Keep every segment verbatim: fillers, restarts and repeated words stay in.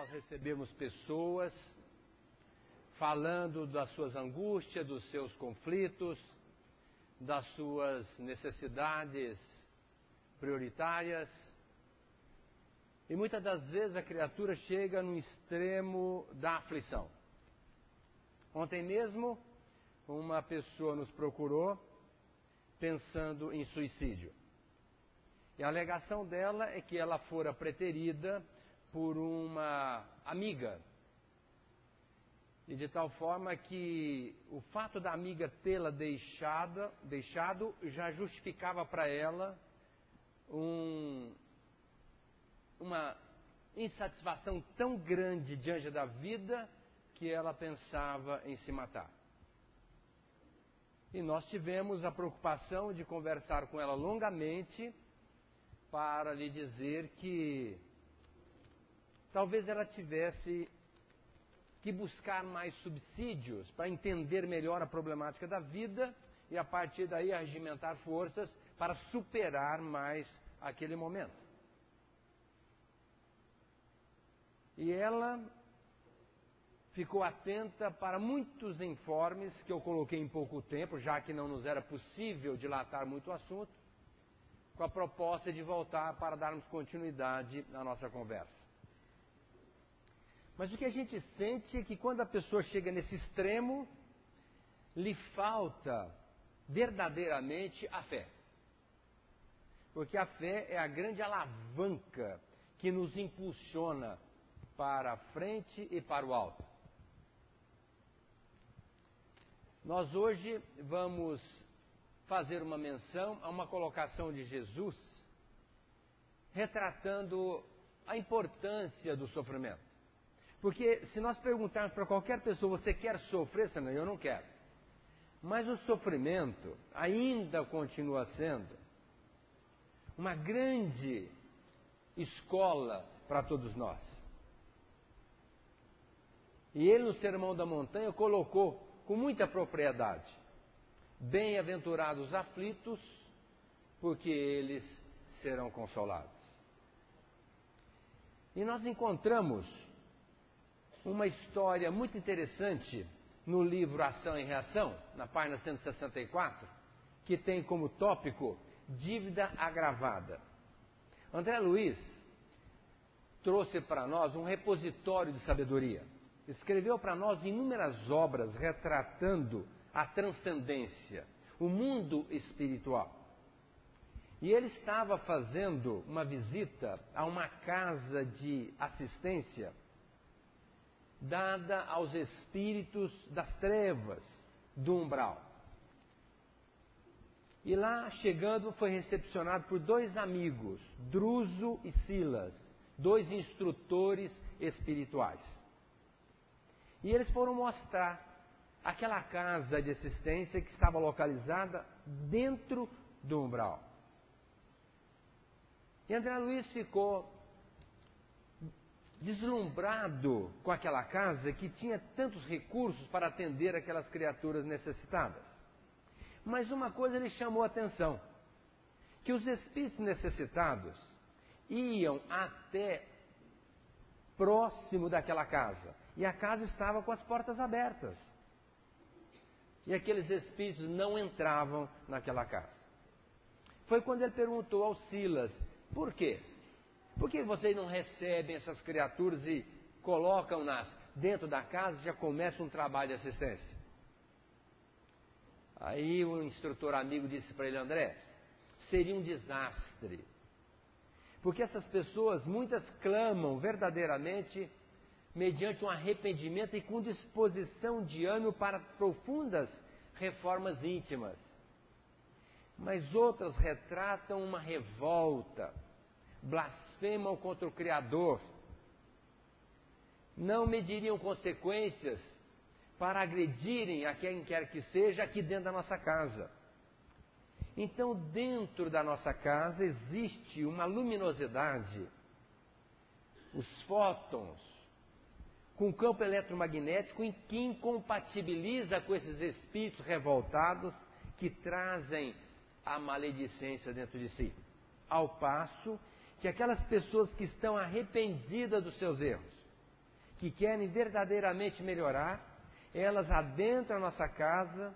nós recebemos pessoas falando das suas angústias, dos seus conflitos, das suas necessidades prioritárias. E muitas das vezes a criatura chega no extremo da aflição. Ontem mesmo, uma pessoa nos procurou pensando em suicídio. E a alegação dela é que ela fora preterida por uma amiga. E de tal forma que o fato da amiga tê-la deixado, deixado já justificava para ela um, uma insatisfação tão grande diante da vida que ela pensava em se matar. E nós tivemos a preocupação de conversar com ela longamente para lhe dizer que talvez ela tivesse que buscar mais subsídios para entender melhor a problemática da vida e a partir daí arregimentar forças para superar mais aquele momento. E ela ficou atenta para muitos informes que eu coloquei em pouco tempo, já que não nos era possível dilatar muito o assunto, com a proposta de voltar para darmos continuidade à nossa conversa. Mas o que a gente sente é que quando a pessoa chega nesse extremo, lhe falta verdadeiramente a fé. Porque a fé é a grande alavanca que nos impulsiona para a frente e para o alto. Nós hoje vamos fazer uma menção a uma colocação de Jesus, retratando a importância do sofrimento. Porque se nós perguntarmos para qualquer pessoa, você quer sofrer? Não, eu não quero. Mas o sofrimento ainda continua sendo uma grande escola para todos nós. E ele no Sermão da Montanha colocou com muita propriedade: bem-aventurados os aflitos, porque eles serão consolados. E nós encontramos uma história muito interessante no livro Ação e Reação, na página cento e sessenta e quatro, que tem como tópico dívida agravada. André Luiz trouxe para nós um repositório de sabedoria. Escreveu para nós inúmeras obras retratando a transcendência, o mundo espiritual. E ele estava fazendo uma visita a uma casa de assistência dada aos espíritos das trevas do umbral. E lá, chegando, foi recepcionado por dois amigos, Druso e Silas, dois instrutores espirituais. E eles foram mostrar aquela casa de assistência que estava localizada dentro do umbral. E André Luiz ficou deslumbrado com aquela casa que tinha tantos recursos para atender aquelas criaturas necessitadas. Mas uma coisa lhe chamou a atenção, que os espíritos necessitados iam até próximo daquela casa, e a casa estava com as portas abertas. E aqueles espíritos não entravam naquela casa. Foi quando ele perguntou ao Silas: por quê? Por que vocês não recebem essas criaturas e colocam-nas dentro da casa e já começa um trabalho de assistência? Aí o instrutor amigo disse para ele: André, seria um desastre. Porque essas pessoas, muitas clamam verdadeiramente mediante um arrependimento e com disposição de ânimo para profundas reformas íntimas. Mas outras retratam uma revolta, blasfemam contra o Criador, não mediriam consequências para agredirem a quem quer que seja aqui dentro da nossa casa. Então, dentro da nossa casa existe uma luminosidade, os fótons, com campo eletromagnético que incompatibiliza com esses espíritos revoltados que trazem a maledicência dentro de si. Ao passo que aquelas pessoas que estão arrependidas dos seus erros, que querem verdadeiramente melhorar, elas adentram a nossa casa,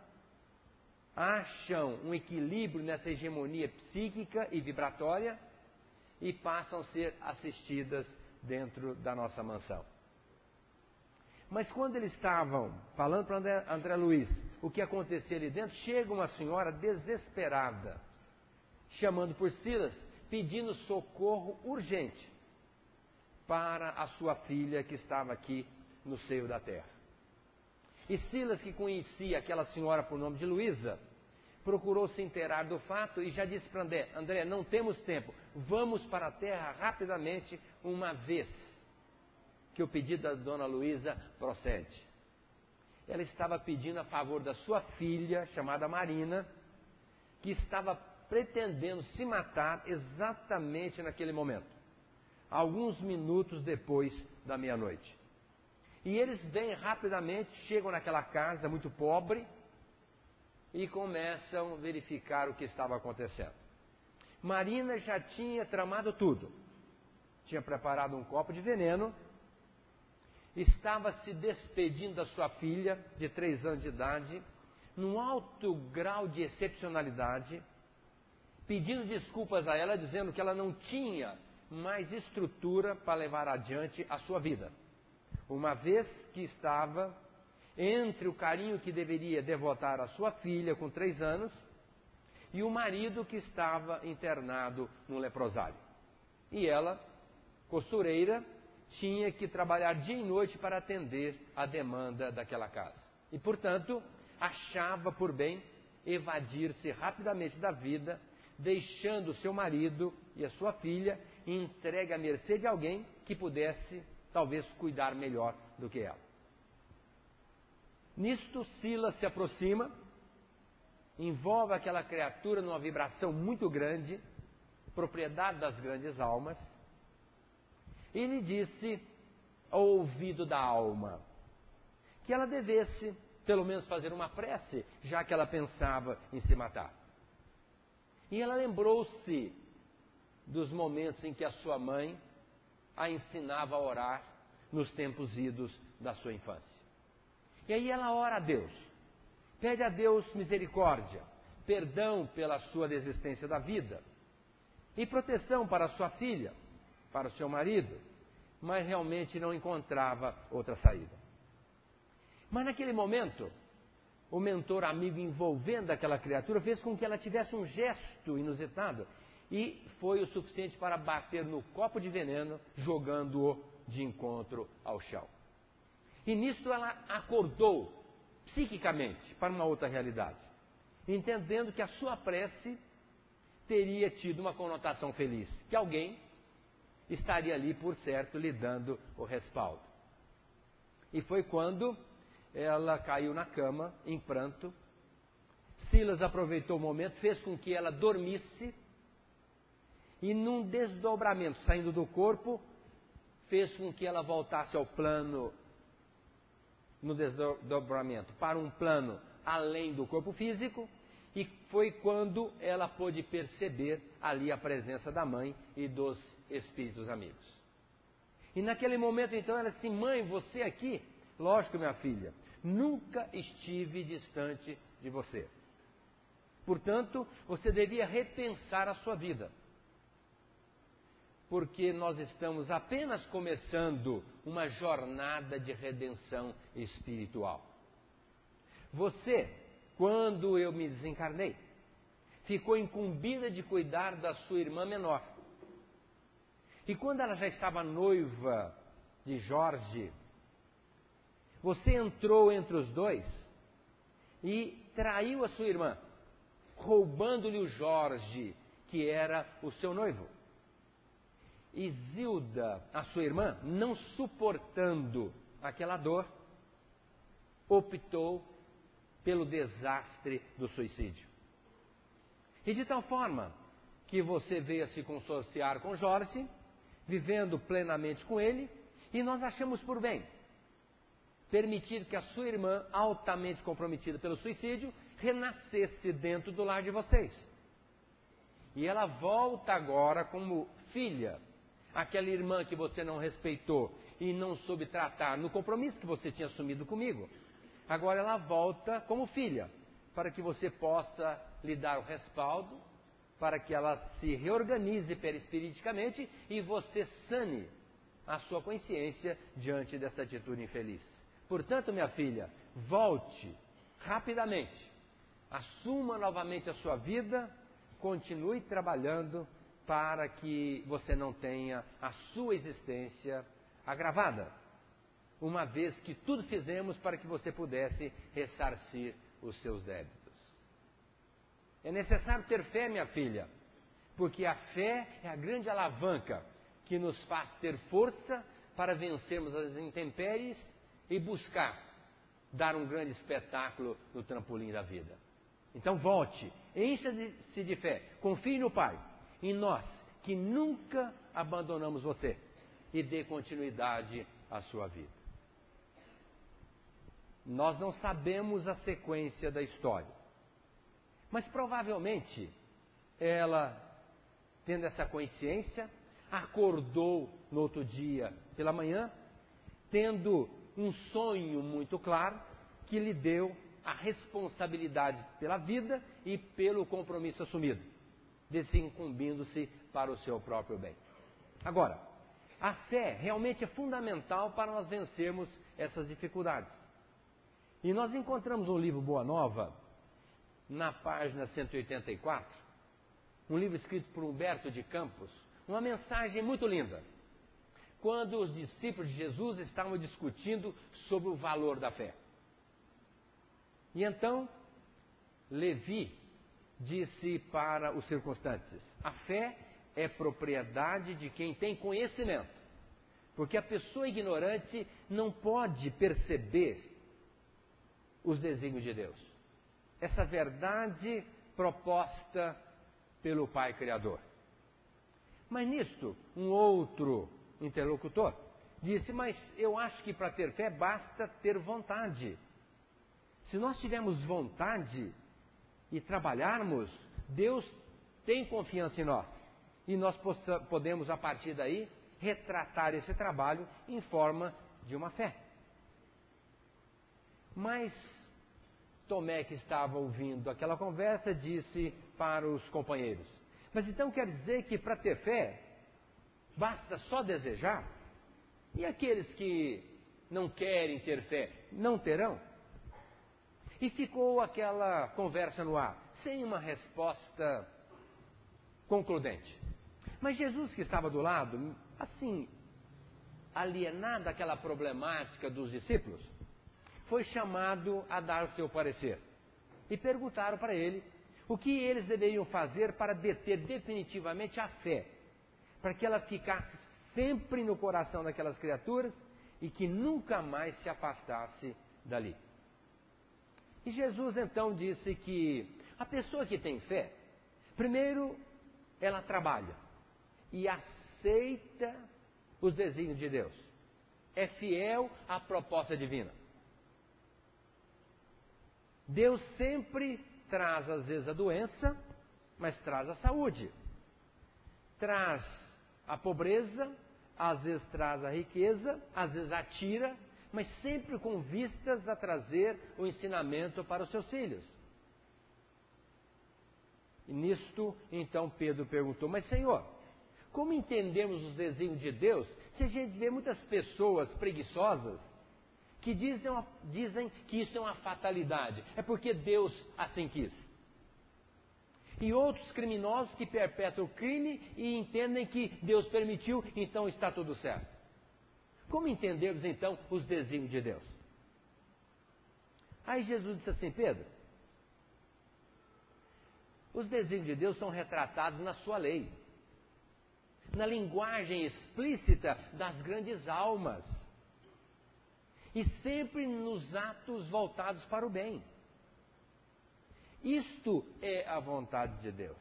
acham um equilíbrio nessa hegemonia psíquica e vibratória e passam a ser assistidas dentro da nossa mansão. Mas quando eles estavam falando para André, André Luiz o que acontecia ali dentro, chega uma senhora desesperada, chamando por Silas, pedindo socorro urgente para a sua filha que estava aqui no seio da terra. E Silas, que conhecia aquela senhora por nome de Luísa, procurou se inteirar do fato e já disse para André, André, não temos tempo, vamos para a terra rapidamente, uma vez que o pedido da dona Luísa procede. Ela estava pedindo a favor da sua filha, chamada Marina, que estava pretendendo se matar exatamente naquele momento, alguns minutos depois da meia-noite. E eles vêm rapidamente, chegam naquela casa muito pobre e começam a verificar o que estava acontecendo. Marina já tinha tramado tudo. Tinha preparado um copo de veneno, estava se despedindo da sua filha, de três anos de idade, num alto grau de excepcionalidade, pedindo desculpas a ela, dizendo que ela não tinha mais estrutura para levar adiante a sua vida. Uma vez que estava entre o carinho que deveria devotar à sua filha com três anos e o marido que estava internado no leprosário. E ela, costureira, tinha que trabalhar dia e noite para atender a demanda daquela casa. E, portanto, achava por bem evadir-se rapidamente da vida, deixando seu marido e a sua filha entregue à mercê de alguém que pudesse talvez cuidar melhor do que ela. Nisto, Silas se aproxima, envolve aquela criatura numa vibração muito grande, propriedade das grandes almas, e lhe disse ao ouvido da alma que ela devesse, pelo menos, fazer uma prece, já que ela pensava em se matar. E ela lembrou-se dos momentos em que a sua mãe a ensinava a orar nos tempos idos da sua infância. E aí ela ora a Deus, pede a Deus misericórdia, perdão pela sua desistência da vida e proteção para a sua filha, para o seu marido, mas realmente não encontrava outra saída. Mas naquele momento, o mentor amigo envolvendo aquela criatura fez com que ela tivesse um gesto inusitado e foi o suficiente para bater no copo de veneno, jogando-o de encontro ao chão. E nisto ela acordou psiquicamente para uma outra realidade, entendendo que a sua prece teria tido uma conotação feliz, que alguém estaria ali, por certo, lhe dando o respaldo. E foi quando ela caiu na cama, em pranto. Silas aproveitou o momento, fez com que ela dormisse e, num desdobramento saindo do corpo, fez com que ela voltasse ao plano, no desdobramento, para um plano além do corpo físico, e foi quando ela pôde perceber ali a presença da mãe e dos espíritos amigos. E naquele momento, então, ela disse: mãe, você aqui? Lógico, minha filha, nunca estive distante de você. Portanto, você devia repensar a sua vida, porque nós estamos apenas começando uma jornada de redenção espiritual. Você, quando eu me desencarnei, ficou incumbida de cuidar da sua irmã menor. E quando ela já estava noiva de Jorge, você entrou entre os dois e traiu a sua irmã, roubando-lhe o Jorge, que era o seu noivo. E Zilda, a sua irmã, não suportando aquela dor, optou pelo desastre do suicídio. E de tal forma que você veio a se consorciar com Jorge, vivendo plenamente com ele, e nós achamos por bem permitir que a sua irmã, altamente comprometida pelo suicídio, renascesse dentro do lar de vocês. E ela volta agora como filha, aquela irmã que você não respeitou e não soube tratar no compromisso que você tinha assumido comigo. Agora ela volta como filha, para que você possa lhe dar o respaldo, para que ela se reorganize perispiriticamente e você sane a sua consciência diante dessa atitude infeliz. Portanto, minha filha, volte rapidamente, assuma novamente a sua vida, continue trabalhando para que você não tenha a sua existência agravada, uma vez que tudo fizemos para que você pudesse ressarcir os seus débitos. É necessário ter fé, minha filha, porque a fé é a grande alavanca que nos faz ter força para vencermos as intempéries e buscar dar um grande espetáculo no trampolim da vida. Então volte, encha-se de fé, confie no Pai, em nós, que nunca abandonamos você, e dê continuidade à sua vida. Nós não sabemos a sequência da história, mas provavelmente ela, tendo essa consciência, acordou no outro dia pela manhã, tendo um sonho muito claro que lhe deu a responsabilidade pela vida e pelo compromisso assumido, desincumbindo-se para o seu próprio bem. Agora, a fé realmente é fundamental para nós vencermos essas dificuldades. E nós encontramos um livro Boa Nova, na página cento e oitenta e quatro, um livro escrito por Humberto de Campos, uma mensagem muito linda, quando os discípulos de Jesus estavam discutindo sobre o valor da fé. E então, Levi disse para os circunstantes: a fé é propriedade de quem tem conhecimento, porque a pessoa ignorante não pode perceber os desígnios de Deus. Essa verdade proposta pelo Pai Criador. Mas nisto, um outro interlocutor disse: mas eu acho que para ter fé basta ter vontade. Se nós tivermos vontade e trabalharmos, Deus tem confiança em nós. E nós possa, podemos, a partir daí, retratar esse trabalho em forma de uma fé. Mas Tomé, que estava ouvindo aquela conversa, disse para os companheiros: mas então quer dizer que para ter fé, basta só desejar? E aqueles que não querem ter fé, não terão? E ficou aquela conversa no ar, sem uma resposta concludente. Mas Jesus, que estava do lado, assim, alienado daquela problemática dos discípulos, foi chamado a dar o seu parecer. E perguntaram para ele o que eles deveriam fazer para deter definitivamente a fé, para que ela ficasse sempre no coração daquelas criaturas e que nunca mais se afastasse dali. E Jesus então disse que a pessoa que tem fé, primeiro ela trabalha e aceita os desígnios de Deus, é fiel à proposta divina. Deus sempre traz às vezes a doença, mas traz a saúde, traz a pobreza, às vezes traz a riqueza, às vezes a tira, mas sempre com vistas a trazer o ensinamento para os seus filhos. E nisto, então Pedro perguntou: mas Senhor, como entendemos os desígnios de Deus se a gente vê muitas pessoas preguiçosas que dizem, dizem que isso é uma fatalidade, é porque Deus assim quis? E outros criminosos que perpetram o crime e entendem que Deus permitiu, então está tudo certo. Como entendemos então os desígnios de Deus? Aí Jesus disse assim: Pedro, os desígnios de Deus são retratados na sua lei, na linguagem explícita das grandes almas, e sempre nos atos voltados para o bem. Isto é a vontade de Deus.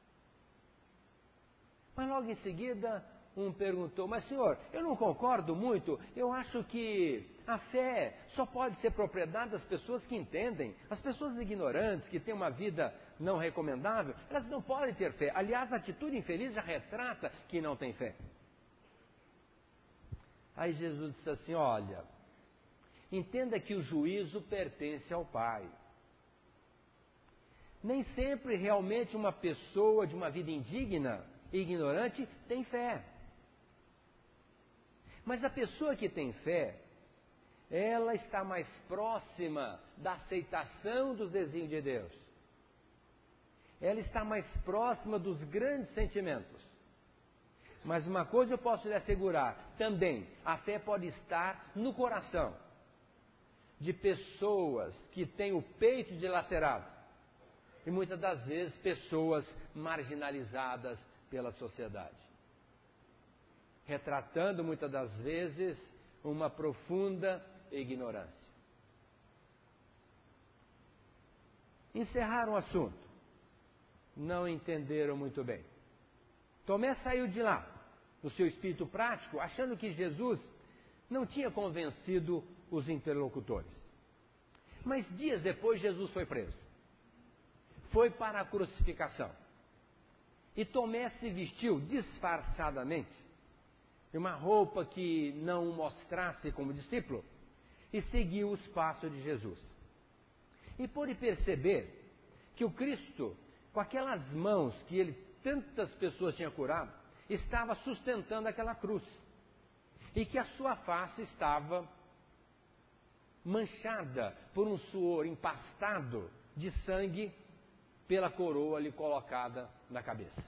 Mas logo em seguida, um perguntou: mas Senhor, eu não concordo muito, eu acho que a fé só pode ser propriedade das pessoas que entendem. As pessoas ignorantes, que têm uma vida não recomendável, elas não podem ter fé. Aliás, a atitude infeliz já retrata que não tem fé. Aí Jesus disse assim, olha, entenda que o juízo pertence ao Pai. Nem sempre realmente uma pessoa de uma vida indigna e ignorante tem fé. Mas a pessoa que tem fé, ela está mais próxima da aceitação dos desígnios de Deus. Ela está mais próxima dos grandes sentimentos. Mas uma coisa eu posso lhe assegurar, também, a fé pode estar no coração de pessoas que têm o peito dilacerado. E muitas das vezes pessoas marginalizadas pela sociedade. Retratando muitas das vezes uma profunda ignorância. Encerraram o assunto. Não entenderam muito bem. Tomé saiu de lá, no seu espírito prático, achando que Jesus não tinha convencido os interlocutores. Mas dias depois Jesus foi preso. Foi para a crucificação. E Tomé se vestiu disfarçadamente, de uma roupa que não o mostrasse como discípulo, e seguiu os passos de Jesus. E pôde perceber que o Cristo, com aquelas mãos que ele tantas pessoas tinha curado, estava sustentando aquela cruz. E que a sua face estava manchada por um suor empastado de sangue pela coroa lhe colocada na cabeça.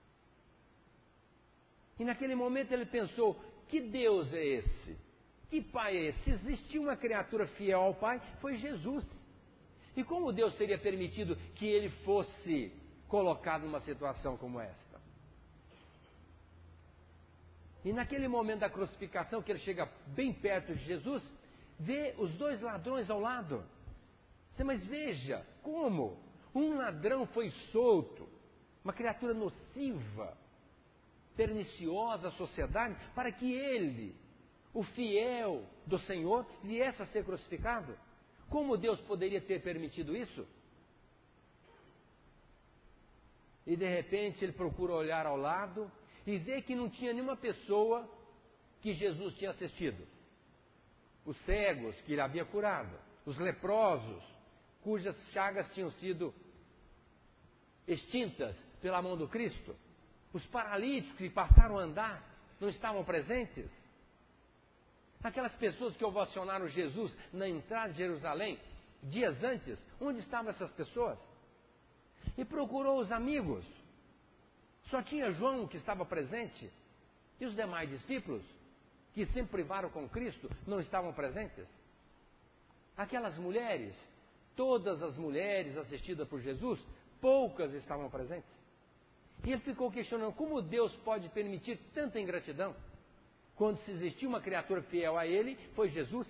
E naquele momento ele pensou, que Deus é esse? Que Pai é esse? Se existiu uma criatura fiel ao Pai, foi Jesus. E como Deus teria permitido que ele fosse colocado numa situação como esta? E naquele momento da crucificação, que ele chega bem perto de Jesus, vê os dois ladrões ao lado. Mas veja, como? Um ladrão foi solto, uma criatura nociva, perniciosa à sociedade, para que ele, o fiel do Senhor, viesse a ser crucificado. Como Deus poderia ter permitido isso? E de repente ele procura olhar ao lado e vê que não tinha nenhuma pessoa que Jesus tinha assistido. Os cegos que ele havia curado, os leprosos, cujas chagas tinham sido extintas pela mão do Cristo, os paralíticos que passaram a andar, não estavam presentes. Aquelas pessoas que ovacionaram Jesus na entrada de Jerusalém, dias antes, onde estavam essas pessoas? E procurou os amigos. Só tinha João que estava presente. E os demais discípulos, que sempre privaram com Cristo, não estavam presentes? Aquelas mulheres, todas as mulheres assistidas por Jesus, poucas estavam presentes. E ele ficou questionando, como Deus pode permitir tanta ingratidão? Quando se existiu uma criatura fiel a ele, foi Jesus.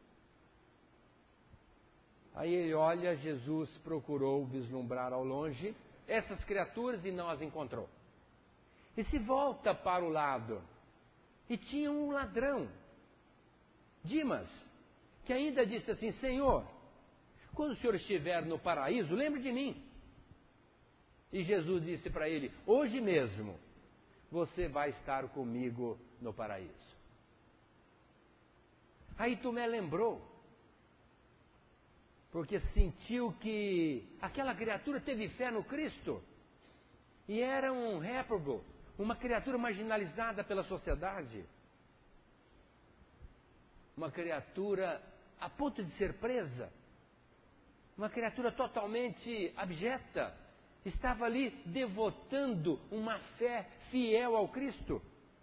Aí ele olha, Jesus procurou vislumbrar ao longe essas criaturas e não as encontrou. E se volta para o lado, e tinha um ladrão, Dimas, que ainda disse assim, Senhor, quando o Senhor estiver no paraíso, lembre de mim. E Jesus disse para ele, hoje mesmo, você vai estar comigo no paraíso. Aí Tomé lembrou, porque sentiu que aquela criatura teve fé no Cristo, e era um réprobo, uma criatura marginalizada pela sociedade, uma criatura a ponto de ser presa, uma criatura totalmente abjeta, estava ali devotando uma fé fiel ao Cristo.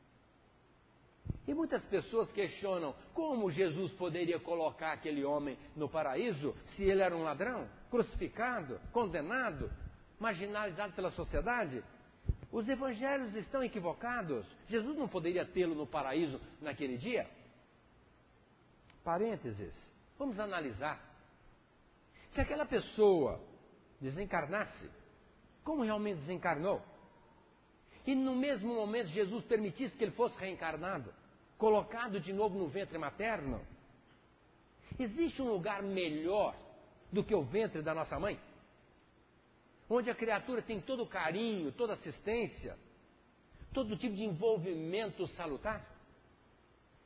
E muitas pessoas questionam como Jesus poderia colocar aquele homem no paraíso se ele era um ladrão, crucificado, condenado, marginalizado pela sociedade. Os evangelhos estão equivocados. Jesus não poderia tê-lo no paraíso naquele dia? Parênteses, vamos analisar. Se aquela pessoa desencarnasse, como realmente desencarnou? E no mesmo momento Jesus permitisse que ele fosse reencarnado, colocado de novo no ventre materno? Existe um lugar melhor do que o ventre da nossa mãe? Onde a criatura tem todo o carinho, toda a assistência, todo tipo de envolvimento salutar?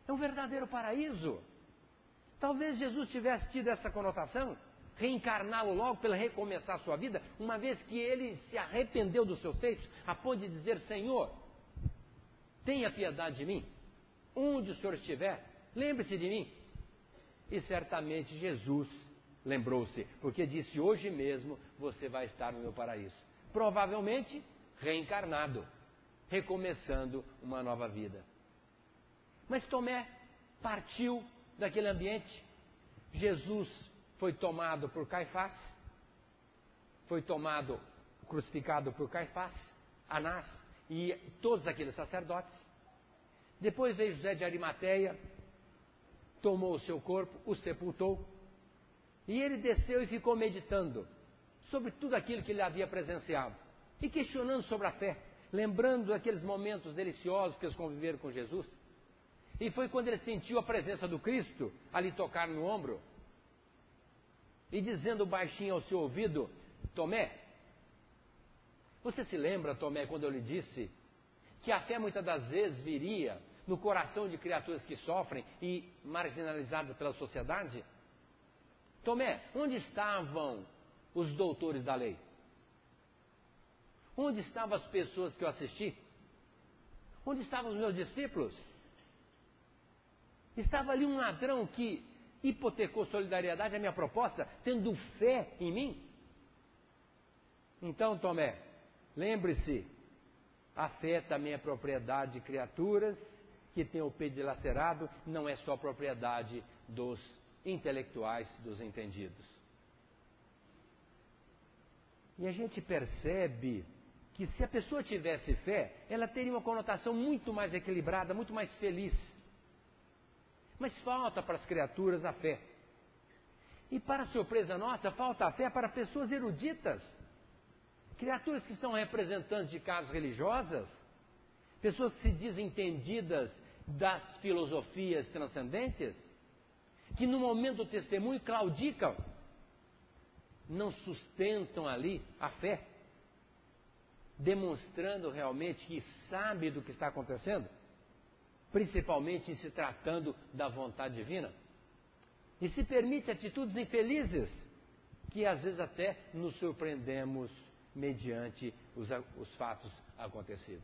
É um verdadeiro paraíso. Talvez Jesus tivesse tido essa conotação, reencarná-lo logo para recomeçar a sua vida, uma vez que ele se arrependeu dos seus feitos, a ponto de dizer: Senhor, tenha piedade de mim, onde o Senhor estiver, lembre-se de mim. E certamente Jesus lembrou-se, porque disse: hoje mesmo você vai estar no meu paraíso. Provavelmente reencarnado, recomeçando uma nova vida. Mas Tomé partiu daquele ambiente. Jesus foi tomado por Caifás, foi tomado, crucificado por Caifás, Anás e todos aqueles sacerdotes. Depois veio José de Arimateia, tomou o seu corpo, o sepultou, e ele desceu e ficou meditando sobre tudo aquilo que ele havia presenciado e questionando sobre a fé, lembrando daqueles momentos deliciosos que eles conviveram com Jesus. E foi quando ele sentiu a presença do Cristo ali tocar no ombro e dizendo baixinho ao seu ouvido: Tomé, você se lembra, Tomé, quando eu lhe disse que a fé muitas das vezes viria no coração de criaturas que sofrem e marginalizadas pela sociedade? Tomé, onde estavam os doutores da lei? Onde estavam as pessoas que eu assisti? Onde estavam os meus discípulos? Estava ali um ladrão que hipotecou solidariedade à minha proposta, tendo fé em mim? Então, Tomé, lembre-se, a fé também é propriedade de criaturas que têm o peito dilacerado, não é só propriedade dos intelectuais, dos entendidos. E a gente percebe que se a pessoa tivesse fé, ela teria uma conotação muito mais equilibrada, muito mais feliz. Mas falta para as criaturas a fé. E para surpresa nossa, falta a fé para pessoas eruditas. Criaturas que são representantes de casas religiosas, pessoas que se dizem entendidas das filosofias transcendentes, que no momento do testemunho claudicam, não sustentam ali a fé, demonstrando realmente que sabe do que está acontecendo, principalmente em se tratando da vontade divina, e se permite atitudes infelizes, que às vezes até nos surpreendemos mediante os, os fatos acontecidos.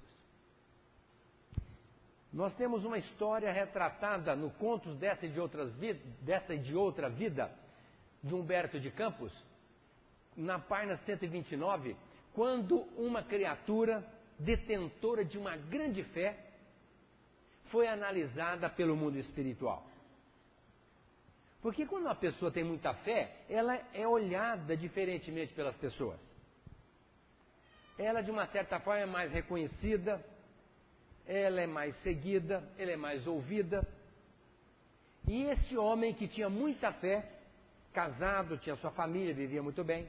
Nós temos uma história retratada no Contos dessa e de, outras vid- dessa e de Outra Vida, de Humberto de Campos, na página cento e vinte e nove, quando uma criatura detentora de uma grande fé foi analisada pelo mundo espiritual. Porque quando uma pessoa tem muita fé, ela é olhada diferentemente pelas pessoas. Ela, de uma certa forma, é mais reconhecida, ela é mais seguida, ela é mais ouvida. E esse homem que tinha muita fé, casado, tinha sua família, vivia muito bem,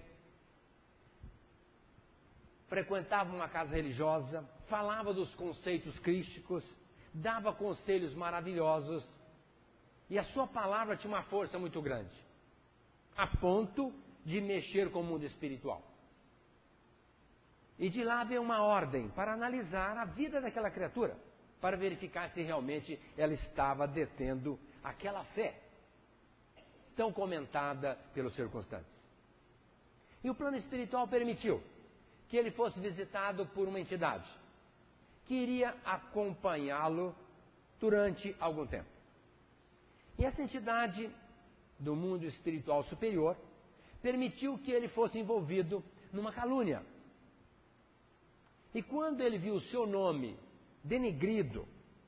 frequentava uma casa religiosa, falava dos conceitos crísticos, dava conselhos maravilhosos, e a sua palavra tinha uma força muito grande, a ponto de mexer com o mundo espiritual. E de lá veio uma ordem para analisar a vida daquela criatura, para verificar se realmente ela estava detendo aquela fé tão comentada pelos circunstantes. E o plano espiritual permitiu que ele fosse visitado por uma entidade que iria acompanhá-lo durante algum tempo. E essa entidade do mundo espiritual superior permitiu que ele fosse envolvido numa calúnia. E quando ele viu o seu nome denegrido,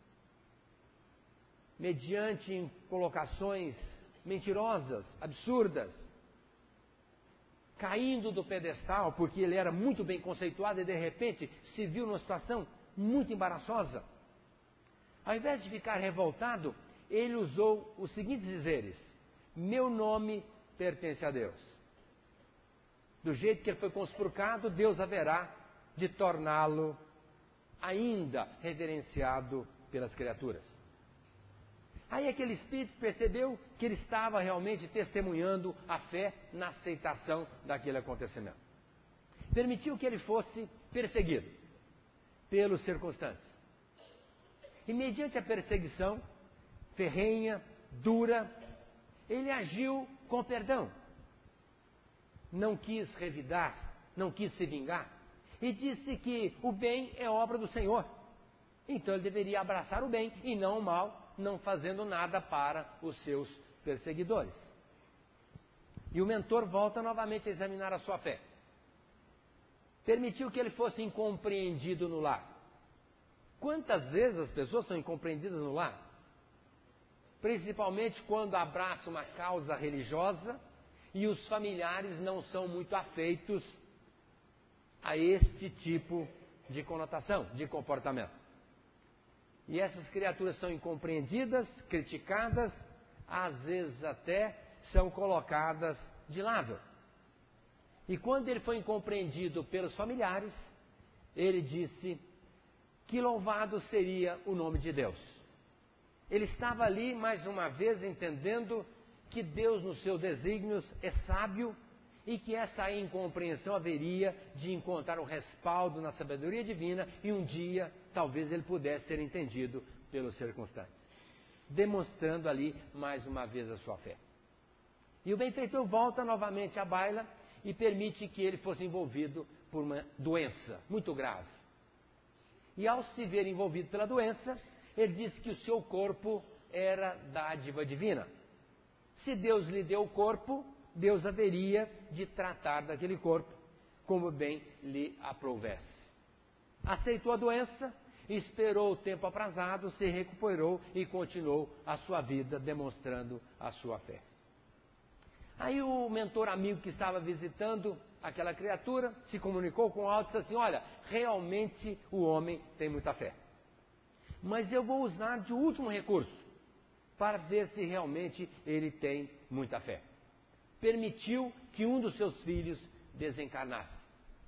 mediante colocações mentirosas, absurdas, caindo do pedestal, porque ele era muito bem conceituado e de repente se viu numa situação muito embaraçosa, ao invés de ficar revoltado, ele usou os seguintes dizeres: meu nome pertence a Deus. Do jeito que ele foi conspurcado, Deus haverá de torná-lo ainda reverenciado pelas criaturas. Aí aquele espírito percebeu que ele estava realmente testemunhando a fé na aceitação daquele acontecimento. Permitiu que ele fosse perseguido pelos circunstantes. E mediante a perseguição, ferrenha, dura, ele agiu com perdão. Não quis revidar, não quis se vingar. E disse que o bem é obra do Senhor. Então ele deveria abraçar o bem e não o mal, não fazendo nada para os seus perseguidores. E o mentor volta novamente a examinar a sua fé. Permitiu que ele fosse incompreendido no lar. Quantas vezes as pessoas são incompreendidas no lar? Principalmente quando abraçam uma causa religiosa e os familiares não são muito afeitos a este tipo de conotação, de comportamento. E essas criaturas são incompreendidas, criticadas, às vezes até são colocadas de lado. E quando ele foi incompreendido pelos familiares, ele disse que louvado seria o nome de Deus. Ele estava ali, mais uma vez, entendendo que Deus, nos seus desígnios, é sábio e que essa incompreensão haveria de encontrar o respaldo na sabedoria divina e um dia, talvez, ele pudesse ser entendido pelos circunstantes. Demonstrando ali, mais uma vez, a sua fé. E o benfeitor volta novamente à baila e permite que ele fosse envolvido por uma doença muito grave. E ao se ver envolvido pela doença, ele disse que o seu corpo era dádiva divina. Se Deus lhe deu o corpo, Deus haveria de tratar daquele corpo como bem lhe aprouvesse. Aceitou a doença, esperou o tempo aprazado, se recuperou e continuou a sua vida demonstrando a sua fé. Aí o mentor amigo que estava visitando aquela criatura se comunicou com o alto e disse assim: olha, realmente o homem tem muita fé. Mas eu vou usar de último recurso para ver se realmente ele tem muita fé. Permitiu que um dos seus filhos desencarnasse.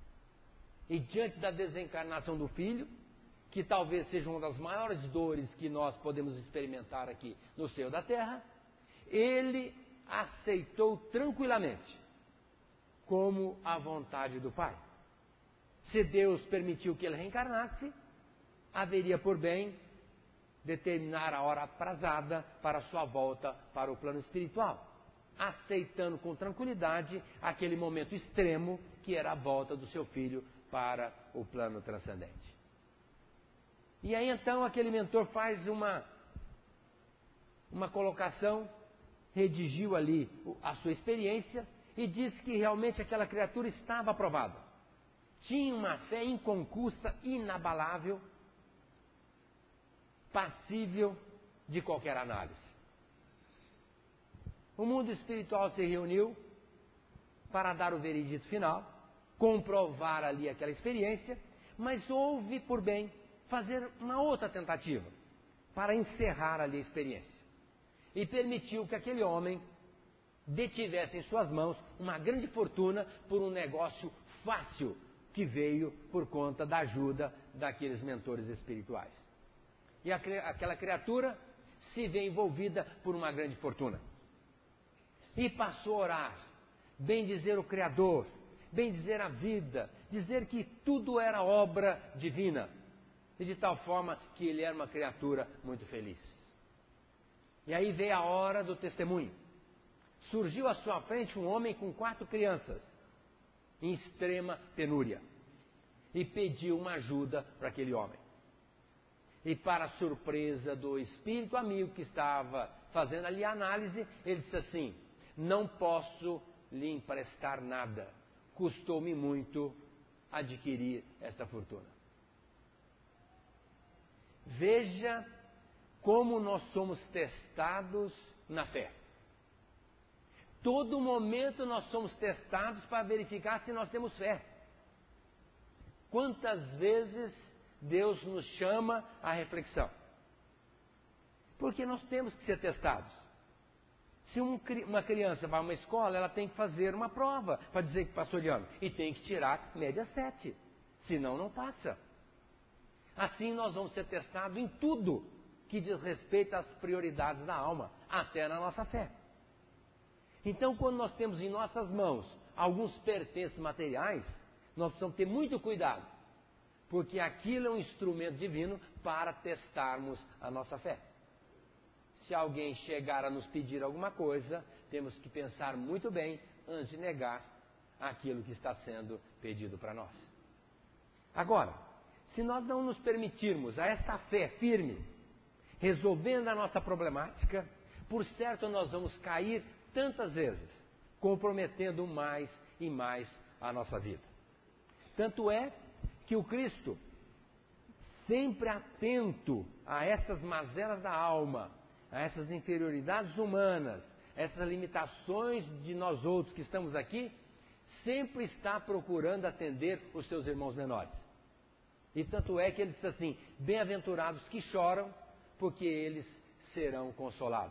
E diante da desencarnação do filho, que talvez seja uma das maiores dores que nós podemos experimentar aqui no seio da terra, ele aceitou tranquilamente como a vontade do Pai. Se Deus permitiu que ele reencarnasse, haveria por bem determinar a hora aprazada para sua volta para o plano espiritual, aceitando com tranquilidade aquele momento extremo que era a volta do seu filho para o plano transcendente. E aí então aquele mentor faz uma, uma colocação, redigiu ali a sua experiência e disse que realmente aquela criatura estava aprovada. Tinha uma fé inconcussa, inabalável, passível de qualquer análise. O mundo espiritual se reuniu para dar o veredito final, comprovar ali aquela experiência, mas houve por bem fazer uma outra tentativa para encerrar ali a experiência. E permitiu que aquele homem detivesse em suas mãos uma grande fortuna por um negócio fácil que veio por conta da ajuda daqueles mentores espirituais. E aquela criatura se vê envolvida por uma grande fortuna. E passou a orar, bendizer o Criador, bendizer a vida, dizer que tudo era obra divina. E de tal forma que ele era uma criatura muito feliz. E aí veio a hora do testemunho. Surgiu à sua frente um homem com quatro crianças, em extrema penúria, e pediu uma ajuda para aquele homem. E para a surpresa do espírito amigo que estava fazendo ali a análise, ele disse assim: não posso lhe emprestar nada, custou-me muito adquirir esta fortuna. Veja como nós somos testados na fé. Todo momento nós somos testados para verificar se nós temos fé. Quantas vezes Deus nos chama à reflexão? Porque nós temos que ser testados. Se um, uma criança vai a uma escola, ela tem que fazer uma prova para dizer que passou de ano. E tem que tirar média sete. Senão não passa. Assim nós vamos ser testados em tudo que diz respeito às prioridades da alma, até na nossa fé. Então, quando nós temos em nossas mãos alguns pertences materiais, nós precisamos ter muito cuidado, porque aquilo é um instrumento divino para testarmos a nossa fé. se alguém chegar a nos pedir alguma coisa, temos que pensar muito bem antes de negar aquilo que está sendo pedido para nós. Agora, se nós não nos permitirmos a essa fé firme, resolvendo a nossa problemática, por certo nós vamos cair tantas vezes, comprometendo mais e mais a nossa vida. Tanto é que o Cristo, sempre atento a essas mazelas da alma, a essas inferioridades humanas, essas limitações de nós outros que estamos aqui, sempre está procurando atender os seus irmãos menores. E tanto é que ele diz assim: bem-aventurados que choram, porque eles serão consolados.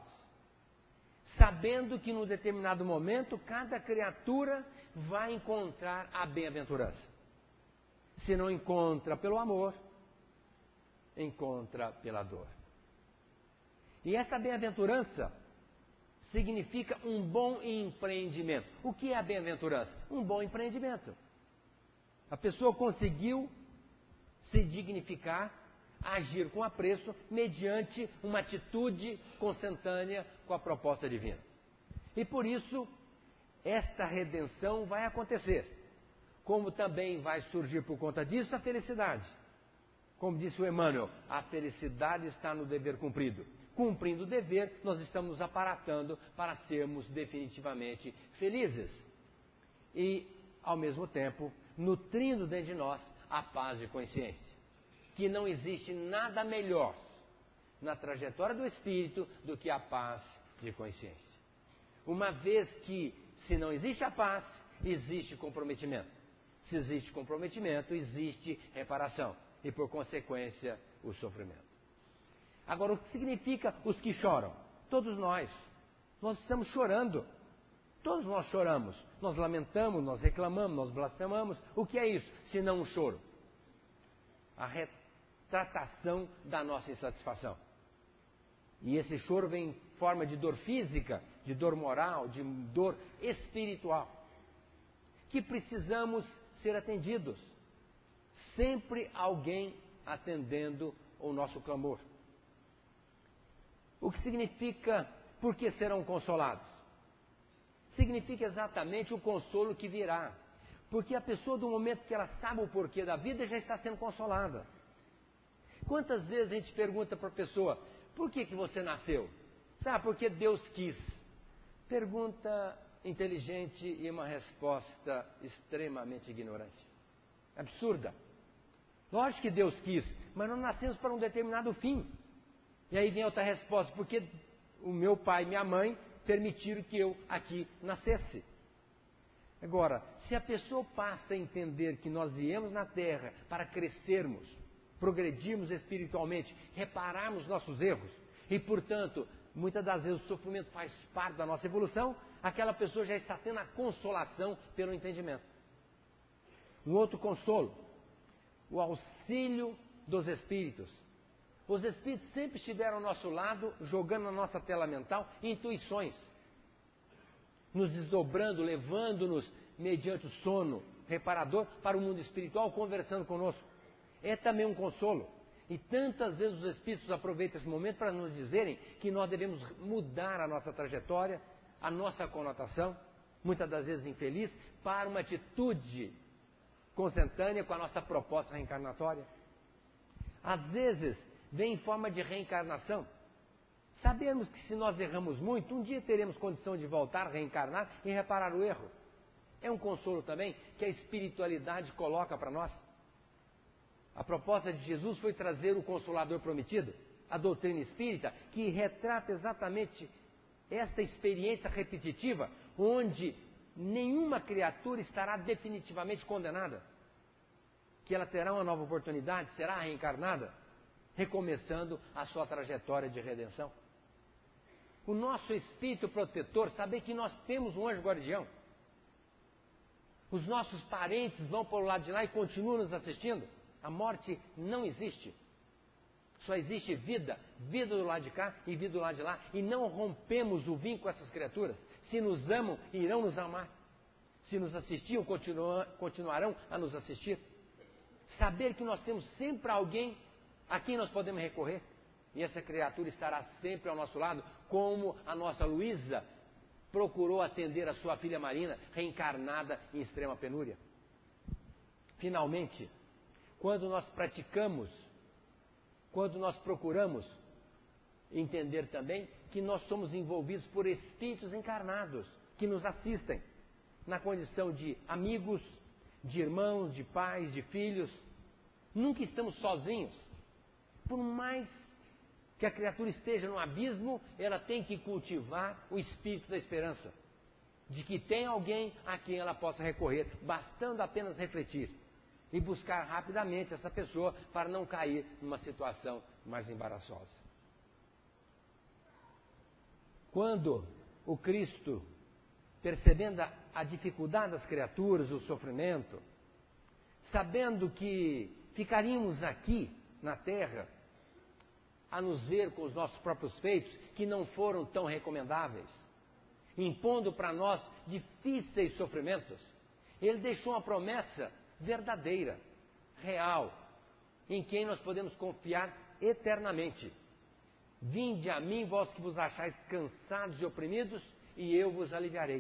Sabendo que num determinado momento, cada criatura vai encontrar a bem-aventurança. Se não encontra pelo amor, encontra pela dor. E essa bem-aventurança significa um bom empreendimento. O que é a bem-aventurança? Um bom empreendimento. A pessoa conseguiu se dignificar, agir com apreço, mediante uma atitude consentânea com a proposta divina. E por isso, esta redenção vai acontecer. Como também vai surgir por conta disso a felicidade. Como disse o Emmanuel, a felicidade está no dever cumprido. Cumprindo o dever, nós estamos nos aparatando para sermos definitivamente felizes. E, ao mesmo tempo, nutrindo dentro de nós a paz de consciência. Que não existe nada melhor na trajetória do espírito do que a paz de consciência. Uma vez que, se não existe a paz, existe comprometimento. Se existe comprometimento, existe reparação. E, por consequência, o sofrimento. Agora, o que significa os que choram? Todos nós. Nós estamos chorando. Todos nós choramos. Nós lamentamos, nós reclamamos, nós blasfemamos. O que é isso, se não um choro? A retratação da nossa insatisfação. E esse choro vem em forma de dor física, de dor moral, de dor espiritual. Que precisamos ser atendidos. Sempre alguém atendendo o nosso clamor. O que significa, por que serão consolados? Significa exatamente o consolo que virá. Porque a pessoa, do momento que ela sabe o porquê da vida, já está sendo consolada. Quantas vezes a gente pergunta para a pessoa: por que, que você nasceu? Sabe, porque Deus quis. Pergunta inteligente e uma resposta extremamente ignorante. Absurda. Lógico que Deus quis, mas nós nascemos para um determinado fim. E aí vem outra resposta: porque o meu pai e minha mãe permitiram que eu aqui nascesse. Agora, se a pessoa passa a entender que nós viemos na Terra para crescermos, progredirmos espiritualmente, repararmos nossos erros, e portanto, muitas das vezes o sofrimento faz parte da nossa evolução, aquela pessoa já está tendo a consolação pelo entendimento. Um outro consolo: o auxílio dos espíritos. Os espíritos sempre estiveram ao nosso lado, jogando na nossa tela mental intuições, nos desdobrando, levando-nos mediante o sono reparador para o mundo espiritual, conversando conosco. É também um consolo. E tantas vezes os espíritos aproveitam esse momento para nos dizerem que nós devemos mudar a nossa trajetória, a nossa conotação, muitas das vezes infeliz, para uma atitude consentânea com a nossa proposta reencarnatória. Às vezes vem em forma de reencarnação. Sabemos que se nós erramos muito, um dia teremos condição de voltar, reencarnar e reparar o erro. É um consolo também que a espiritualidade coloca para nós. A proposta de Jesus foi trazer o Consolador prometido, a doutrina espírita, que retrata exatamente esta experiência repetitiva, onde nenhuma criatura estará definitivamente condenada, que ela terá uma nova oportunidade, será reencarnada, recomeçando a sua trajetória de redenção. O nosso espírito protetor, saber que nós temos um anjo guardião. Os nossos parentes vão para o lado de lá e continuam nos assistindo. A morte não existe. Só existe vida, vida do lado de cá e vida do lado de lá. E não rompemos o vínculo com essas criaturas. Se nos amam, irão nos amar. Se nos assistiam, continua, continuarão a nos assistir. Saber que nós temos sempre alguém a quem nós podemos recorrer. E essa criatura estará sempre ao nosso lado, como a nossa Luísa procurou atender a sua filha Marina, reencarnada em extrema penúria. Finalmente, quando nós praticamos, quando nós procuramos entender também que nós somos envolvidos por espíritos encarnados que nos assistem na condição de amigos, de irmãos, de pais, de filhos. Nunca estamos sozinhos. Por mais que a criatura esteja no abismo, ela tem que cultivar o espírito da esperança, de que tem alguém a quem ela possa recorrer, bastando apenas refletir e buscar rapidamente essa pessoa para não cair numa situação mais embaraçosa. Quando o Cristo, percebendo a, a dificuldade das criaturas, o sofrimento, sabendo que ficaríamos aqui na terra a nos ver com os nossos próprios feitos, que não foram tão recomendáveis, impondo para nós difíceis sofrimentos, Ele deixou uma promessa verdadeira, real, em quem nós podemos confiar eternamente. Vinde a mim, vós que vos achais cansados e oprimidos, e eu vos aliviarei.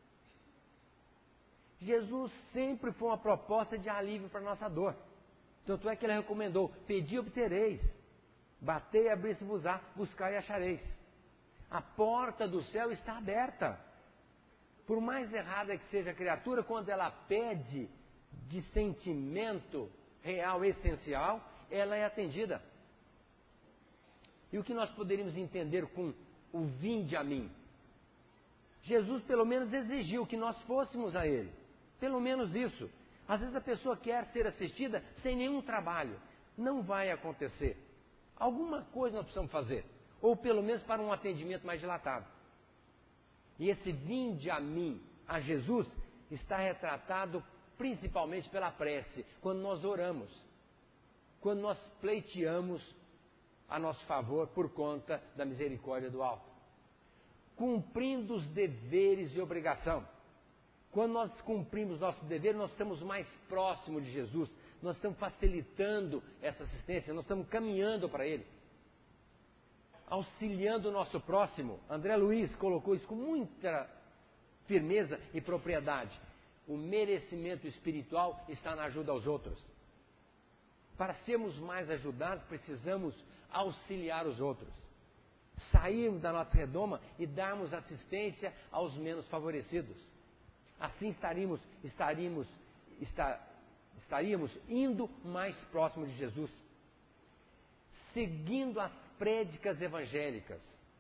Jesus sempre foi uma proposta de alívio para a nossa dor. Tanto é que Ele recomendou: pedi e obtereis, batei e abrir-se-vos-á, buscai e achareis. A porta do céu está aberta. Por mais errada que seja a criatura, quando ela pede de sentimento real, essencial, ela é atendida. E o que nós poderíamos entender com o vinde a mim? Jesus pelo menos exigiu que nós fôssemos a Ele. Pelo menos isso. Às vezes a pessoa quer ser assistida sem nenhum trabalho. Não vai acontecer. Alguma coisa nós precisamos fazer. Ou pelo menos para um atendimento mais dilatado. E esse vinde a mim, a Jesus, está retratado principalmente pela prece, quando nós oramos, quando nós pleiteamos a nosso favor por conta da misericórdia do alto, cumprindo os deveres e obrigação. Quando nós cumprimos nosso dever, nós estamos mais próximos de Jesus, nós estamos facilitando essa assistência, nós estamos caminhando para Ele, auxiliando o nosso próximo. André Luiz colocou isso com muita firmeza e propriedade. O merecimento espiritual está na ajuda aos outros. Para sermos mais ajudados, precisamos auxiliar os outros. Sairmos da nossa redoma e darmos assistência aos menos favorecidos. Assim estaríamos, estaríamos, está, estaríamos indo mais próximo de Jesus. Seguindo as prédicas evangélicas.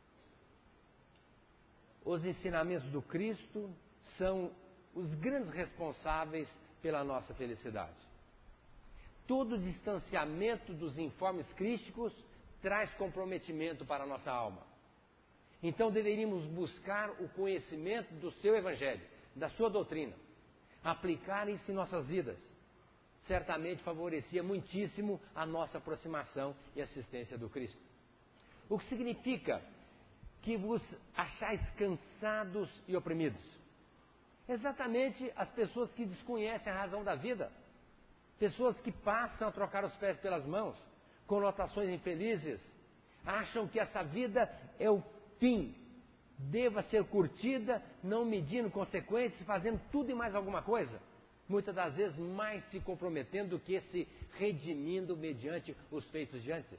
Os ensinamentos do Cristo são os grandes responsáveis pela nossa felicidade. Todo distanciamento dos informes crísticos traz comprometimento para a nossa alma. Então deveríamos buscar o conhecimento do seu Evangelho, da sua doutrina, aplicar isso em nossas vidas. Certamente favorecia muitíssimo a nossa aproximação e assistência do Cristo. O que significa que vos achais cansados e oprimidos? Exatamente as pessoas que desconhecem a razão da vida. Pessoas que passam a trocar os pés pelas mãos, conotações infelizes, acham que essa vida é o fim, deva ser curtida, não medindo consequências, fazendo tudo e mais alguma coisa. Muitas das vezes mais se comprometendo do que se redimindo mediante os feitos de antes.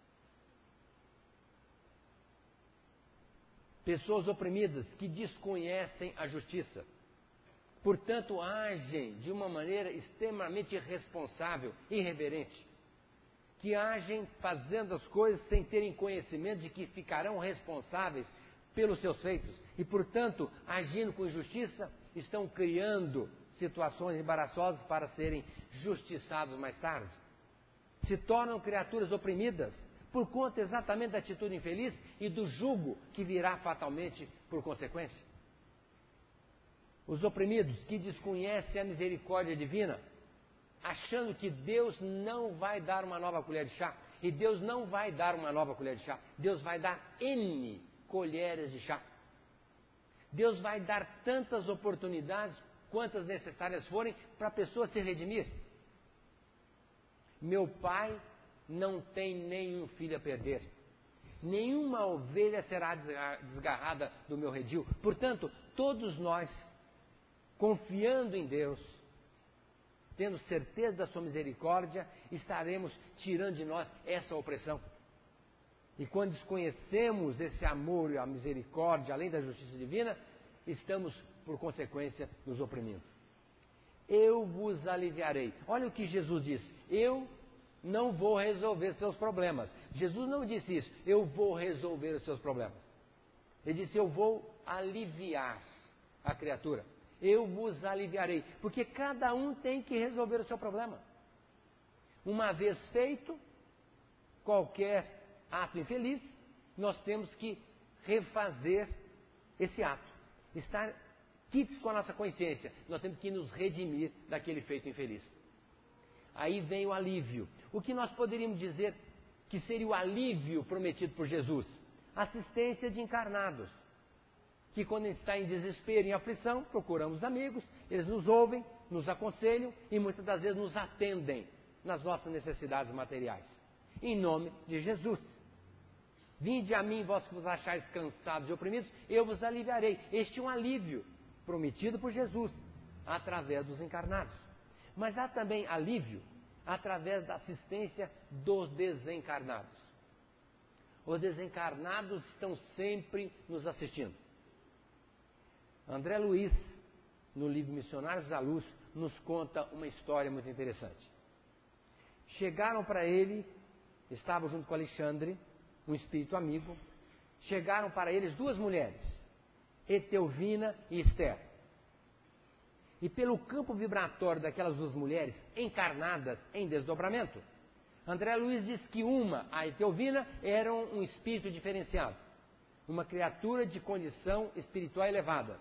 Pessoas oprimidas que desconhecem a justiça. Portanto, agem de uma maneira extremamente irresponsável, irreverente. Que agem fazendo as coisas sem terem conhecimento de que ficarão responsáveis pelos seus feitos. E, portanto, agindo com injustiça, estão criando situações embaraçosas para serem justiçados mais tarde. Se tornam criaturas oprimidas por conta exatamente da atitude infeliz e do jugo que virá fatalmente por consequência. Os oprimidos que desconhecem a misericórdia divina, achando que Deus não vai dar uma nova colher de chá. E Deus não vai dar uma nova colher de chá. Deus vai dar N colheres de chá. Deus vai dar tantas oportunidades quantas necessárias forem para a pessoa se redimir. Meu pai não tem nenhum filho a perder. nenhuma ovelha será desgarrada do meu redil. Portanto, todos nós, confiando em Deus, tendo certeza da sua misericórdia, estaremos tirando de nós essa opressão. E quando desconhecemos esse amor e a misericórdia, além da justiça divina, estamos, por consequência, nos oprimindo. Eu vos aliviarei. Olha o que Jesus disse. Eu não vou resolver seus problemas. Jesus não disse isso. Eu vou resolver os seus problemas. Ele disse, eu vou aliviar a criatura. Eu vos aliviarei. Porque cada um tem que resolver o seu problema. Uma vez feito qualquer ato infeliz, nós temos que refazer esse ato. Estar quites com a nossa consciência. Nós temos que nos redimir daquele feito infeliz. Aí vem o alívio. O que nós poderíamos dizer que seria o alívio prometido por Jesus? Assistência de encarnados. Que quando a gente está em desespero, em aflição, procuramos amigos, eles nos ouvem, nos aconselham e muitas das vezes nos atendem nas nossas necessidades materiais. Em nome de Jesus. Vinde a mim, vós que vos achais cansados e oprimidos, eu vos aliviarei. Este é um alívio prometido por Jesus, através dos encarnados. Mas há também alívio através da assistência dos desencarnados. Os desencarnados estão sempre nos assistindo. André Luiz, no livro Missionários da Luz, nos conta uma história muito interessante. Chegaram para ele, estava junto com Alexandre, um espírito amigo, chegaram para eles duas mulheres, Etelvina e Esther. E pelo campo vibratório daquelas duas mulheres, encarnadas em desdobramento, André Luiz diz que uma, a Etelvina, era um espírito diferenciado, uma criatura de condição espiritual elevada.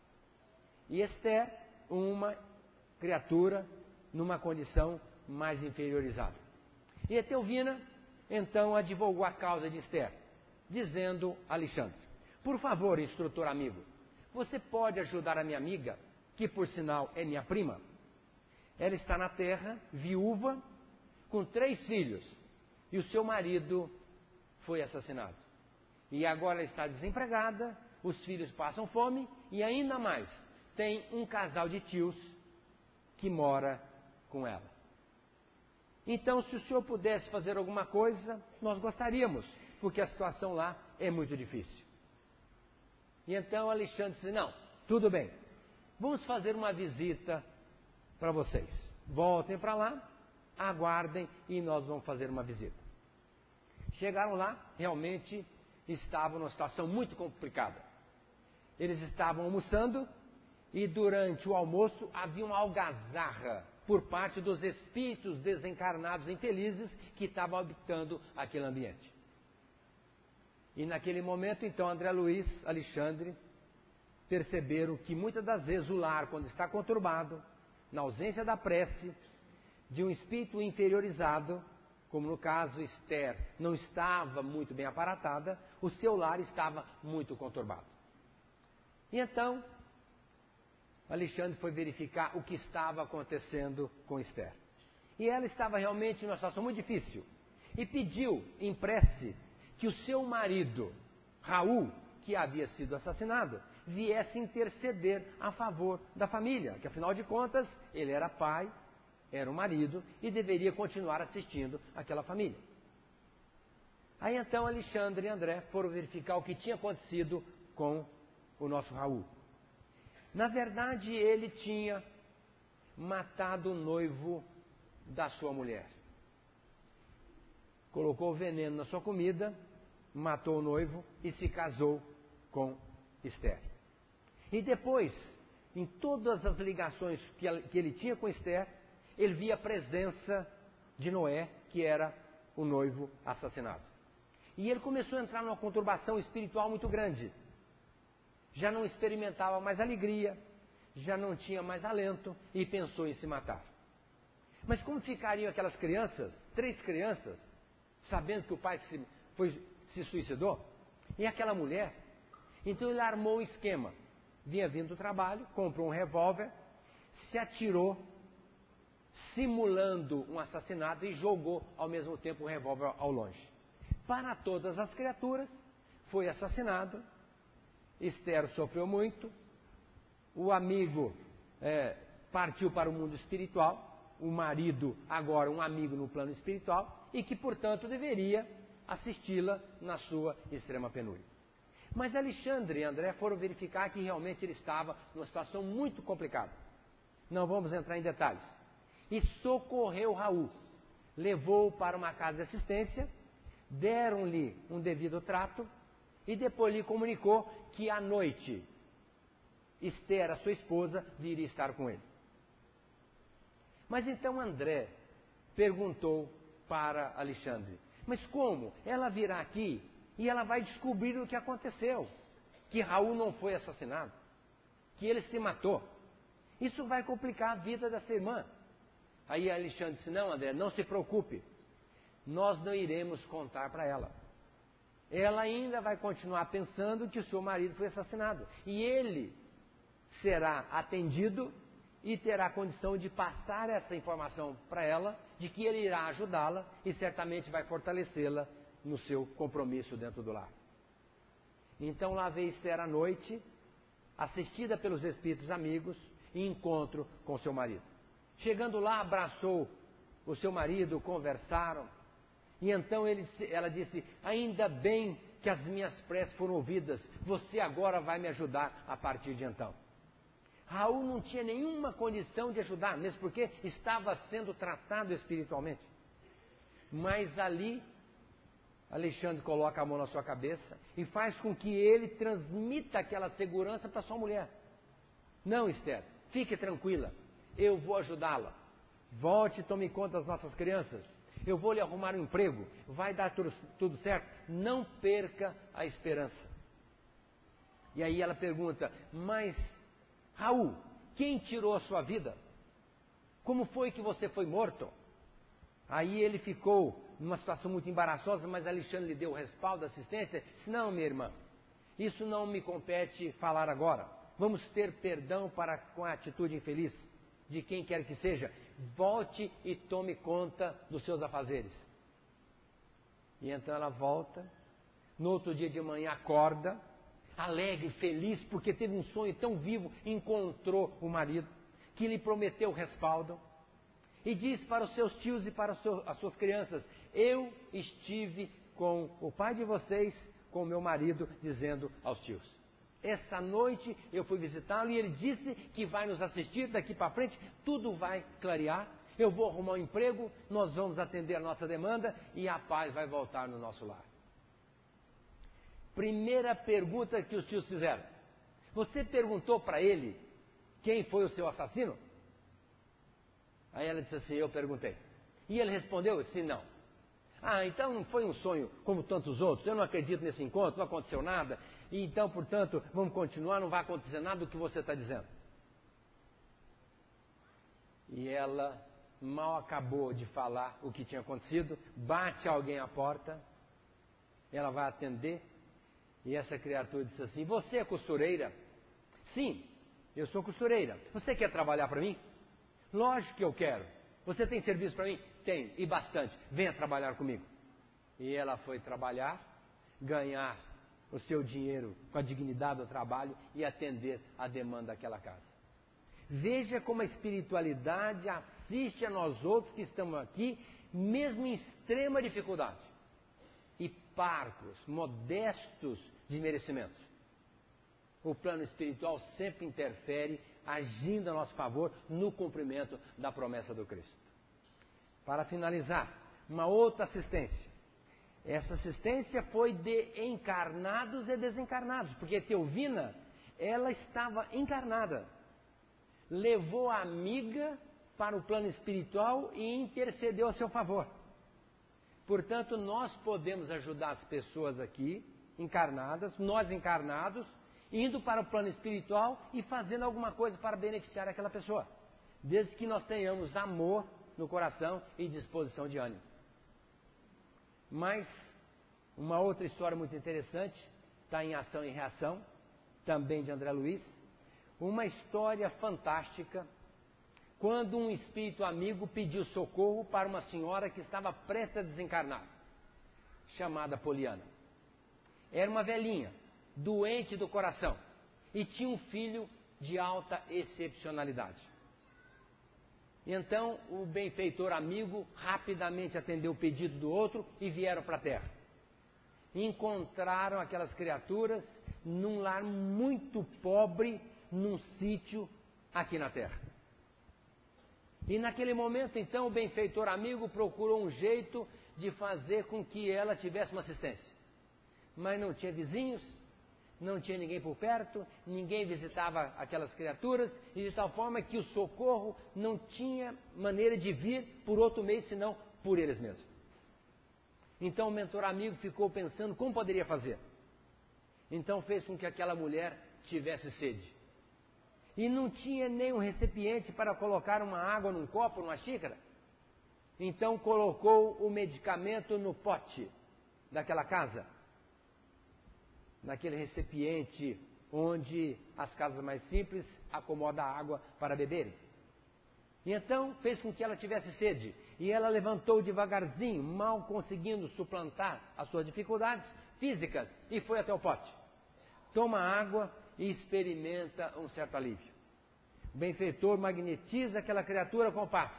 E Esther, uma criatura numa condição mais inferiorizada. E Etelvina, então, advogou a causa de Esther, dizendo a Alexandre, por favor, instrutor amigo, você pode ajudar a minha amiga, que por sinal é minha prima? Ela está na terra, viúva, com três filhos, e o seu marido foi assassinado. E agora ela está desempregada, os filhos passam fome, e ainda mais, tem um casal de tios que mora com ela. Então, se o senhor pudesse fazer alguma coisa, nós gostaríamos, porque a situação lá é muito difícil. E então Alexandre disse, não, tudo bem, vamos fazer uma visita para vocês. Voltem para lá, aguardem e nós vamos fazer uma visita. Chegaram lá, realmente estavam numa situação muito complicada. Eles estavam almoçando e durante o almoço havia uma algazarra por parte dos espíritos desencarnados infelizes que estavam habitando aquele ambiente. E naquele momento, então, André Luiz, Alexandre, perceberam que muitas das vezes o lar, quando está conturbado, na ausência da prece, de um espírito inferiorizado, como no caso Esther não estava muito bem aparatada, o seu lar estava muito conturbado. E então, Alexandre foi verificar o que estava acontecendo com Esther. E ela estava realmente numa situação muito difícil. E pediu em prece que o seu marido, Raul, que havia sido assassinado, viesse interceder a favor da família. Que afinal de contas, ele era pai, era o marido e deveria continuar assistindo aquela família. Aí então Alexandre e André foram verificar o que tinha acontecido com o nosso Raul. Na verdade, ele tinha matado o noivo da sua mulher. Colocou o veneno na sua comida, matou o noivo e se casou com Esther. E depois, em todas as ligações que ele tinha com Esther, ele via a presença de Noé, que era o noivo assassinado. E ele começou a entrar numa conturbação espiritual muito grande. Já não experimentava mais alegria, já não tinha mais alento e pensou em se matar. Mas como ficariam aquelas crianças, três crianças, sabendo que o pai se, foi, se suicidou? E aquela mulher? Então ele armou um esquema. Vinha vindo do trabalho, comprou um revólver, se atirou, simulando um assassinato e jogou ao mesmo tempo o revólver ao longe. para todas as criaturas, foi assassinado. Esther sofreu muito. O amigo é, partiu para o mundo espiritual. O marido, agora um amigo no plano espiritual, e que, portanto, deveria assisti-la na sua extrema penúria. Mas Alexandre e André foram verificar que realmente ele estava numa situação muito complicada. Não vamos entrar em detalhes. E socorreu Raul, levou-o para uma casa de assistência, deram-lhe um devido trato e depois lhe comunicou que à noite Esther, a sua esposa, viria estar com ele. Mas então André perguntou para Alexandre: mas como? Ela virá aqui e ela vai descobrir o que aconteceu, que Raul não foi assassinado, que ele se matou. Isso vai complicar a vida dessa irmã. Aí Alexandre disse: não, André, não se preocupe, nós não iremos contar para ela. Ela ainda vai continuar pensando que o seu marido foi assassinado, e ele será atendido e terá condição de passar essa informação para ela, de que ele irá ajudá-la e certamente vai fortalecê-la no seu compromisso dentro do lar. Então lá veio Esther à noite, assistida pelos espíritos amigos, em encontro com seu marido. Chegando lá, abraçou o seu marido, conversaram, e então ele, ela disse: ainda bem que as minhas preces foram ouvidas, você agora vai me ajudar a partir de então. Raul não tinha nenhuma condição de ajudar, mesmo porque estava sendo tratado espiritualmente. Mas ali, Alexandre coloca a mão na sua cabeça e faz com que ele transmita aquela segurança para sua mulher. Não, Esther, fique tranquila, eu vou ajudá-la. Volte e tome conta das nossas crianças. Eu vou lhe arrumar um emprego, vai dar tudo, tudo certo. Não perca a esperança. E aí ela pergunta: mas Raul, quem tirou a sua vida? Como foi que você foi morto? Aí ele ficou numa situação muito embaraçosa, mas Alexandre lhe deu o respaldo, a assistência. Disse: não, minha irmã, isso não me compete falar agora. Vamos ter perdão para com a atitude infeliz de quem quer que seja. Volte e tome conta dos seus afazeres. E então ela volta. No outro dia de manhã acorda, alegre, feliz, porque teve um sonho tão vivo, encontrou o marido, que lhe prometeu respaldo, e diz para os seus tios e para as suas crianças: eu estive com o pai de vocês, com o meu marido, dizendo aos tios: essa noite eu fui visitá-lo e ele disse que vai nos assistir daqui para frente, tudo vai clarear, eu vou arrumar um emprego, nós vamos atender a nossa demanda e a paz vai voltar no nosso lar. Primeira pergunta que os tios fizeram: você perguntou para ele quem foi o seu assassino? Aí ela disse assim: eu perguntei. E ele respondeu assim: não. Ah, então não foi um sonho como tantos outros, eu não acredito nesse encontro, não aconteceu nada, e então, portanto, vamos continuar, não vai acontecer nada do que você está dizendo. E ela mal acabou de falar o que tinha acontecido, bate alguém à porta, ela vai atender, e essa criatura disse assim: você é costureira? Sim, eu sou costureira. Você quer trabalhar para mim? Lógico que eu quero. Você tem serviço para mim? Tenho, e bastante. Venha trabalhar comigo. E ela foi trabalhar, ganhar o seu dinheiro com a dignidade do trabalho e atender a demanda daquela casa. Veja como a espiritualidade assiste a nós outros que estamos aqui, mesmo em extrema dificuldade. E parcos, modestos de merecimentos. O plano espiritual sempre interfere, agindo a nosso favor no cumprimento da promessa do Cristo. Para finalizar, uma outra assistência. Essa assistência foi de encarnados e desencarnados, porque Teovina, ela estava encarnada. Levou a amiga para o plano espiritual e intercedeu a seu favor. Portanto, nós podemos ajudar as pessoas aqui, encarnadas, nós encarnados, indo para o plano espiritual e fazendo alguma coisa para beneficiar aquela pessoa, desde que nós tenhamos amor no coração e disposição de ânimo. Mas uma outra história muito interessante está em Ação e Reação, também de André Luiz, uma história fantástica, quando um espírito amigo pediu socorro para uma senhora que estava prestes a desencarnar. chamada Poliana. Era uma velhinha, doente do coração, e tinha um filho de alta excepcionalidade. Então o benfeitor amigo rapidamente atendeu o pedido do outro e vieram para a terra. Encontraram aquelas criaturas num lar muito pobre, num sítio aqui na terra. E naquele momento, então, o benfeitor amigo procurou um jeito de fazer com que ela tivesse uma assistência. Mas não tinha vizinhos, não tinha ninguém por perto, ninguém visitava aquelas criaturas, e de tal forma que o socorro não tinha maneira de vir por outro meio, senão por eles mesmos. Então o mentor amigo ficou pensando como poderia fazer. Então fez com que aquela mulher tivesse sede. E não tinha nem um recipiente para colocar uma água num copo, numa xícara. Então colocou o medicamento no pote daquela casa, naquele recipiente onde as casas mais simples acomodam a água para beberem. E então fez com que ela tivesse sede. E ela levantou devagarzinho, mal conseguindo suplantar as suas dificuldades físicas, e foi até o pote. Toma água e experimenta um certo alívio. O benfeitor magnetiza aquela criatura com o passe,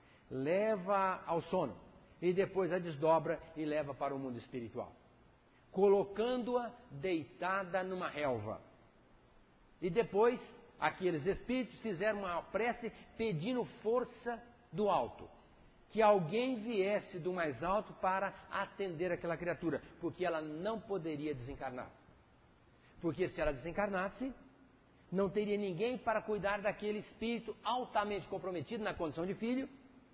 leva ao sono, e depois a desdobra e leva para o mundo espiritual, colocando-a deitada numa relva. E depois, aqueles espíritos fizeram uma prece pedindo força do alto, que alguém viesse do mais alto para atender aquela criatura, porque ela não poderia desencarnar. Porque se ela desencarnasse, não teria ninguém para cuidar daquele espírito altamente comprometido na condição de filho,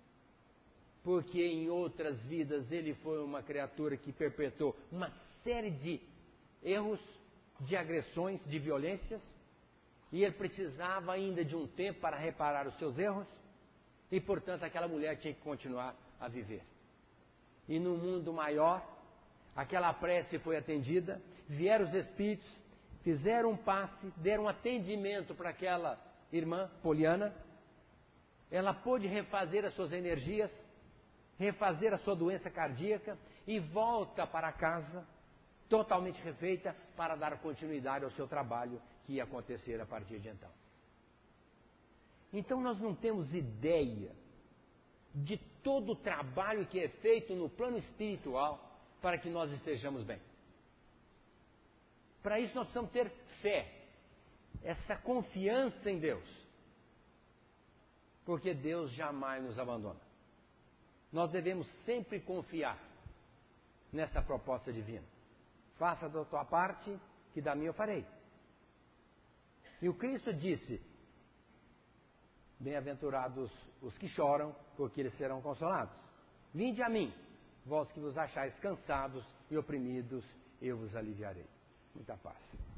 porque em outras vidas ele foi uma criatura que perpetrou uma série de erros, de agressões, de violências, e ele precisava ainda de um tempo para reparar os seus erros, e portanto aquela mulher tinha que continuar a viver. E no mundo maior, aquela prece foi atendida, vieram os espíritos, fizeram um passe, deram um atendimento para aquela irmã Poliana, ela pôde refazer as suas energias, refazer a sua doença cardíaca e volta para casa totalmente refeita para dar continuidade ao seu trabalho que ia acontecer a partir de então. Então nós não temos ideia de todo o trabalho que é feito no plano espiritual para que nós estejamos bem. Para isso nós precisamos ter fé, essa confiança em Deus, porque Deus jamais nos abandona. Nós devemos sempre confiar nessa proposta divina. Faça da tua parte, que da minha eu farei. E o Cristo disse: bem-aventurados os que choram, porque eles serão consolados. Vinde a mim, vós que vos achais cansados e oprimidos, eu vos aliviarei. Muita paz.